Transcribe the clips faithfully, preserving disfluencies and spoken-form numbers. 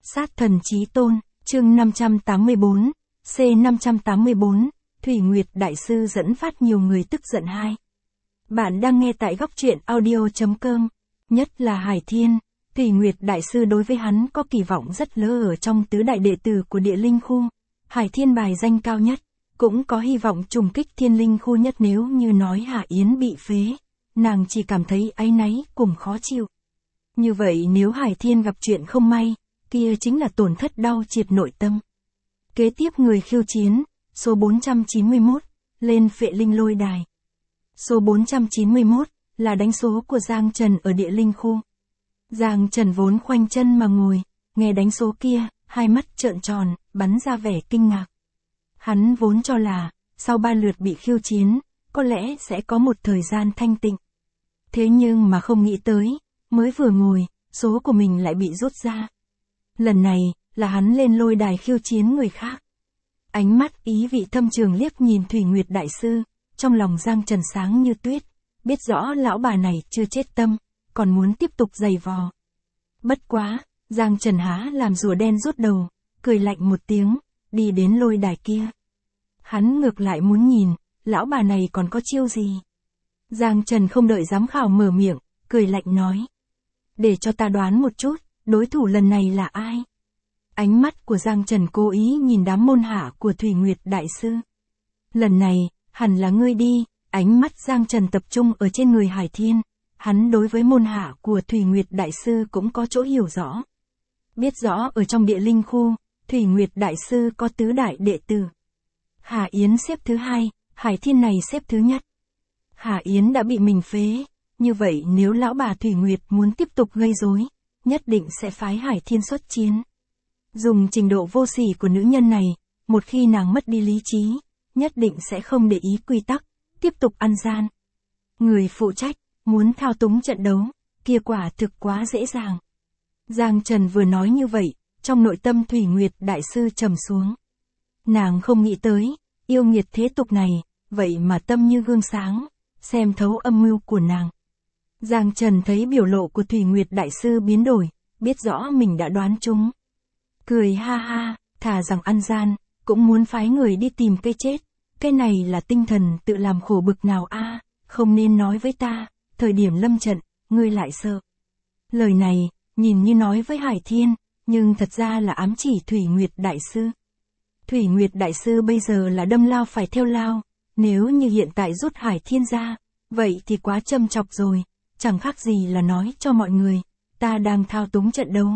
Sát thần chí tôn, chương năm trăm tám mươi bốn, C năm trăm tám mươi bốn, Thủy Nguyệt Đại Sư dẫn phát nhiều người tức giận hai. Bạn đang nghe tại góc truyện audio.com, nhất là Hải Thiên, Thủy Nguyệt Đại Sư đối với hắn có kỳ vọng rất lớn ở trong tứ đại đệ tử của địa linh khu. Hải Thiên bài danh cao nhất, cũng có hy vọng trùng kích thiên linh khu nhất nếu như nói Hạ Yến bị phế, nàng chỉ cảm thấy áy náy cùng khó chịu. Như vậy nếu Hải Thiên gặp chuyện không may, kia chính là tổn thất đau triệt nội tâm. Kế tiếp người khiêu chiến, số bốn trăm chín mươi mốt, lên Phệ Linh Lôi Đài. Số bốn trăm chín mươi mốt, là đánh số của Giang Trần ở địa linh khu. Giang Trần vốn khoanh chân mà ngồi, nghe đánh số kia, hai mắt trợn tròn, bắn ra vẻ kinh ngạc. Hắn vốn cho là, sau ba lượt bị khiêu chiến, có lẽ sẽ có một thời gian thanh tịnh. Thế nhưng mà không nghĩ tới, mới vừa ngồi, số của mình lại bị rút ra. Lần này, là hắn lên lôi đài khiêu chiến người khác. Ánh mắt ý vị thâm trường liếc nhìn Thủy Nguyệt Đại Sư, trong lòng Giang Trần sáng như tuyết, biết rõ lão bà này chưa chết tâm, còn muốn tiếp tục giày vò. Bất quá, Giang Trần há làm rùa đen rút đầu, cười lạnh một tiếng, đi đến lôi đài kia. Hắn ngược lại muốn nhìn, lão bà này còn có chiêu gì. Giang Trần không đợi giám khảo mở miệng, cười lạnh nói. Để cho ta đoán một chút, đối thủ lần này là ai? Ánh mắt của Giang Trần cố ý nhìn đám môn hạ của Thủy Nguyệt Đại Sư. Lần này, hẳn là ngươi đi, ánh mắt Giang Trần tập trung ở trên người Hải Thiên. Hắn đối với môn hạ của Thủy Nguyệt Đại Sư cũng có chỗ hiểu rõ. Biết rõ ở trong địa linh khu, Thủy Nguyệt Đại Sư có tứ đại đệ tử. Hà Yến xếp thứ hai, Hải Thiên này xếp thứ nhất. Hà Yến đã bị mình phế, như vậy nếu lão bà Thủy Nguyệt muốn tiếp tục gây rối, nhất định sẽ phái Hải Thiên xuất chiến. Dùng trình độ vô sỉ của nữ nhân này, một khi nàng mất đi lý trí, nhất định sẽ không để ý quy tắc, tiếp tục ăn gian. Người phụ trách, muốn thao túng trận đấu, kia quả thực quá dễ dàng. Giang Trần vừa nói như vậy, trong nội tâm Thủy Nguyệt Đại Sư trầm xuống. Nàng không nghĩ tới, yêu nghiệt thế tục này, vậy mà tâm như gương sáng, xem thấu âm mưu của nàng. Giang Trần thấy biểu lộ của Thủy Nguyệt Đại Sư biến đổi, biết rõ mình đã đoán trúng. Cười ha ha, thà rằng ăn gian, cũng muốn phái người đi tìm cây chết. Cái này là tinh thần tự làm khổ bực nào a, không nên nói với ta, thời điểm lâm trận, ngươi lại sợ. Lời này, nhìn như nói với Hải Thiên, nhưng thật ra là ám chỉ Thủy Nguyệt Đại Sư. Thủy Nguyệt Đại Sư bây giờ là đâm lao phải theo lao, nếu như hiện tại rút Hải Thiên ra, vậy thì quá châm chọc rồi, chẳng khác gì là nói cho mọi người, ta đang thao túng trận đấu.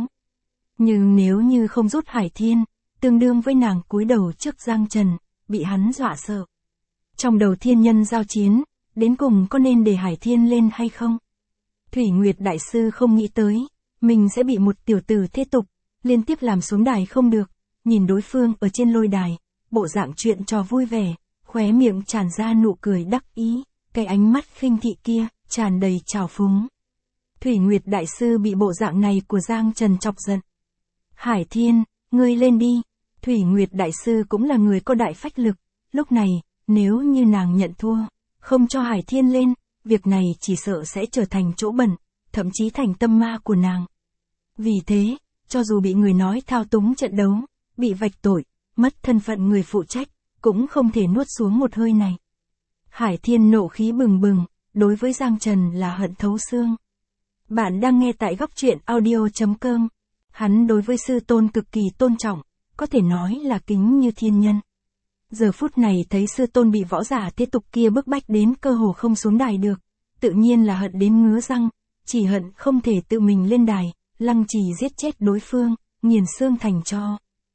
Nhưng nếu như không rút Hải Thiên, tương đương với nàng cúi đầu trước Giang Trần, bị hắn dọa sợ. Trong đầu thiên nhân giao chiến, đến cùng có nên để Hải Thiên lên hay không? Thủy Nguyệt Đại Sư không nghĩ tới, mình sẽ bị một tiểu tử thế tục, liên tiếp làm xuống đài không được, nhìn đối phương ở trên lôi đài, bộ dạng chuyện trò vui vẻ, khóe miệng tràn ra nụ cười đắc ý, cái ánh mắt khinh thị kia, tràn đầy trào phúng. Thủy Nguyệt Đại Sư bị bộ dạng này của Giang Trần chọc giận. Hải Thiên, ngươi lên đi. Thủy Nguyệt Đại Sư cũng là người có đại phách lực, lúc này, nếu như nàng nhận thua, không cho Hải Thiên lên, việc này chỉ sợ sẽ trở thành chỗ bẩn, thậm chí thành tâm ma của nàng. Vì thế, cho dù bị người nói thao túng trận đấu, bị vạch tội, mất thân phận người phụ trách, cũng không thể nuốt xuống một hơi này. Hải Thiên nộ khí bừng bừng, đối với Giang Trần là hận thấu xương. Bạn đang nghe tại góc truyện audio.com, hắn đối với sư tôn cực kỳ tôn trọng, có thể nói là kính như thiên nhân. Giờ phút này thấy sư tôn bị võ giả thế tục kia bức bách đến cơ hồ không xuống đài được, tự nhiên là hận đến ngứa răng, chỉ hận không thể tự mình lên đài, lăng trì giết chết đối phương, nghiền xương thành tro.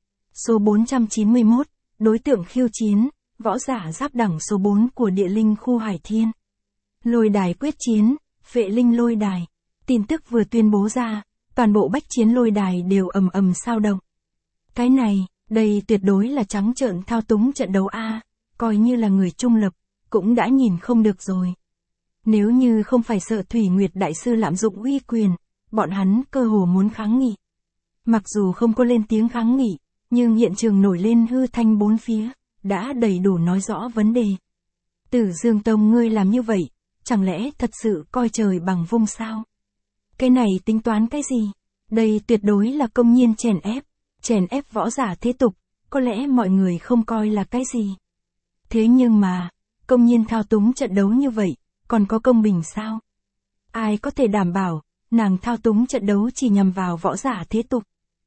Số bốn trăm chín mươi mốt, đối tượng khiêu chiến, võ giả giáp đẳng số bốn của địa linh khu Hải Thiên. Lôi đài quyết chiến, Phệ Linh Lôi Đài. Tin tức vừa tuyên bố ra, toàn bộ bách chiến lôi đài đều ầm ầm sao động. Cái này, đây tuyệt đối là trắng trợn thao túng trận đấu a, coi như là người trung lập, cũng đã nhìn không được rồi. Nếu như không phải sợ Thủy Nguyệt Đại Sư lạm dụng uy quyền, bọn hắn cơ hồ muốn kháng nghị. Mặc dù không có lên tiếng kháng nghị, nhưng hiện trường nổi lên hư thanh bốn phía, đã đầy đủ nói rõ vấn đề. Tử Dương Tông ngươi làm như vậy, chẳng lẽ thật sự coi trời bằng vung sao? Cái này tính toán cái gì? Đây tuyệt đối là công nhiên chèn ép, chèn ép võ giả thế tục, có lẽ mọi người không coi là cái gì. Thế nhưng mà, công nhiên thao túng trận đấu như vậy, còn có công bình sao? Ai có thể đảm bảo, nàng thao túng trận đấu chỉ nhằm vào võ giả thế tục?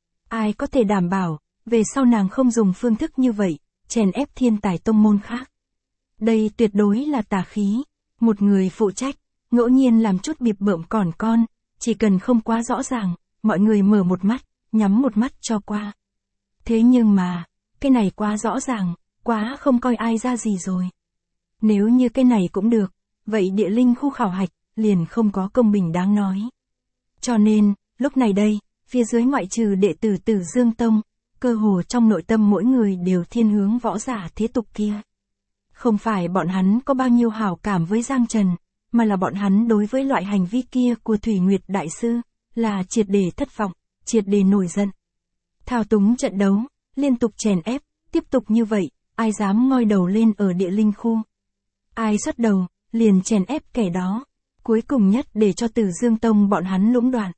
Ai có thể đảm bảo, về sau nàng không dùng phương thức như vậy, chèn ép thiên tài tông môn khác? Đây tuyệt đối là tà khí. Một người phụ trách, ngẫu nhiên làm chút bịp bợm còn con, chỉ cần không quá rõ ràng, mọi người mở một mắt, nhắm một mắt cho qua. Thế nhưng mà, cái này quá rõ ràng, quá không coi ai ra gì rồi. Nếu như cái này cũng được, vậy địa linh khu khảo hạch, liền không có công bình đáng nói. Cho nên, lúc này đây, phía dưới ngoại trừ đệ tử Tử Dương Tông, cơ hồ trong nội tâm mỗi người đều thiên hướng võ giả thế tục kia. Không phải bọn hắn có bao nhiêu hảo cảm với Giang Trần, mà là bọn hắn đối với loại hành vi kia của Thủy Nguyệt Đại Sư, là triệt để thất vọng, triệt để nổi giận. Thao túng trận đấu, liên tục chèn ép, tiếp tục như vậy, ai dám ngoi đầu lên ở địa linh khu. Ai xuất đầu, liền chèn ép kẻ đó, cuối cùng nhất để cho Tử Dương Tông bọn hắn lũng đoạn.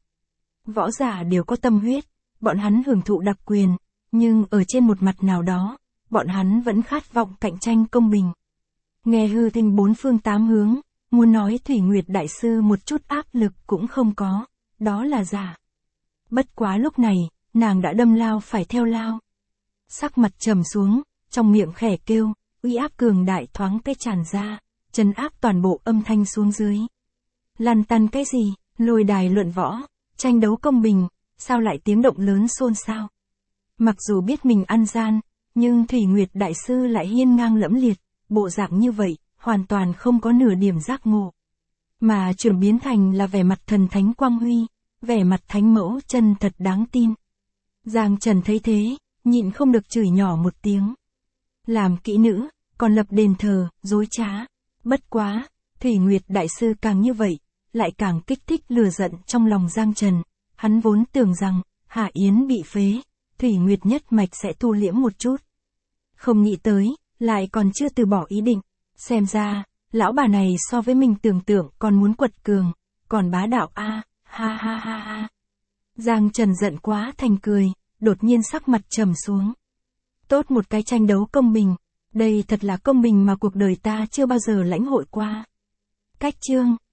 Võ giả đều có tâm huyết, bọn hắn hưởng thụ đặc quyền, nhưng ở trên một mặt nào đó, bọn hắn vẫn khát vọng cạnh tranh công bình. Nghe hư thinh bốn phương tám hướng, muốn nói Thủy Nguyệt Đại Sư một chút áp lực cũng không có, đó là giả. Bất quá lúc này, nàng đã đâm lao phải theo lao. Sắc mặt trầm xuống, trong miệng khẽ kêu, uy áp cường đại thoáng cái tràn ra, trấn áp toàn bộ âm thanh xuống dưới. Lăn tăn cái gì, lôi đài luận võ, tranh đấu công bình, sao lại tiếng động lớn xôn xao. Mặc dù biết mình ăn gian, nhưng Thủy Nguyệt Đại Sư lại hiên ngang lẫm liệt, bộ dạng như vậy, hoàn toàn không có nửa điểm giác ngộ. Mà chuyển biến thành là vẻ mặt thần thánh quang huy, vẻ mặt thánh mẫu chân thật đáng tin. Giang Trần thấy thế, nhịn không được chửi nhỏ một tiếng. Làm kỹ nữ, còn lập đền thờ, dối trá. Bất quá, Thủy Nguyệt Đại Sư càng như vậy, lại càng kích thích lửa giận trong lòng Giang Trần. Hắn vốn tưởng rằng, Hạ Yến bị phế, Thủy Nguyệt nhất mạch sẽ thu liễm một chút. Không nghĩ tới, lại còn chưa từ bỏ ý định. Xem ra, lão bà này so với mình tưởng tượng còn muốn quật cường, còn bá đạo a, à, ha ha ha ha. Giang Trần giận quá thành cười, đột nhiên sắc mặt trầm xuống. Tốt một cái tranh đấu công bình, đây thật là công bình mà cuộc đời ta chưa bao giờ lãnh hội qua. Cách chương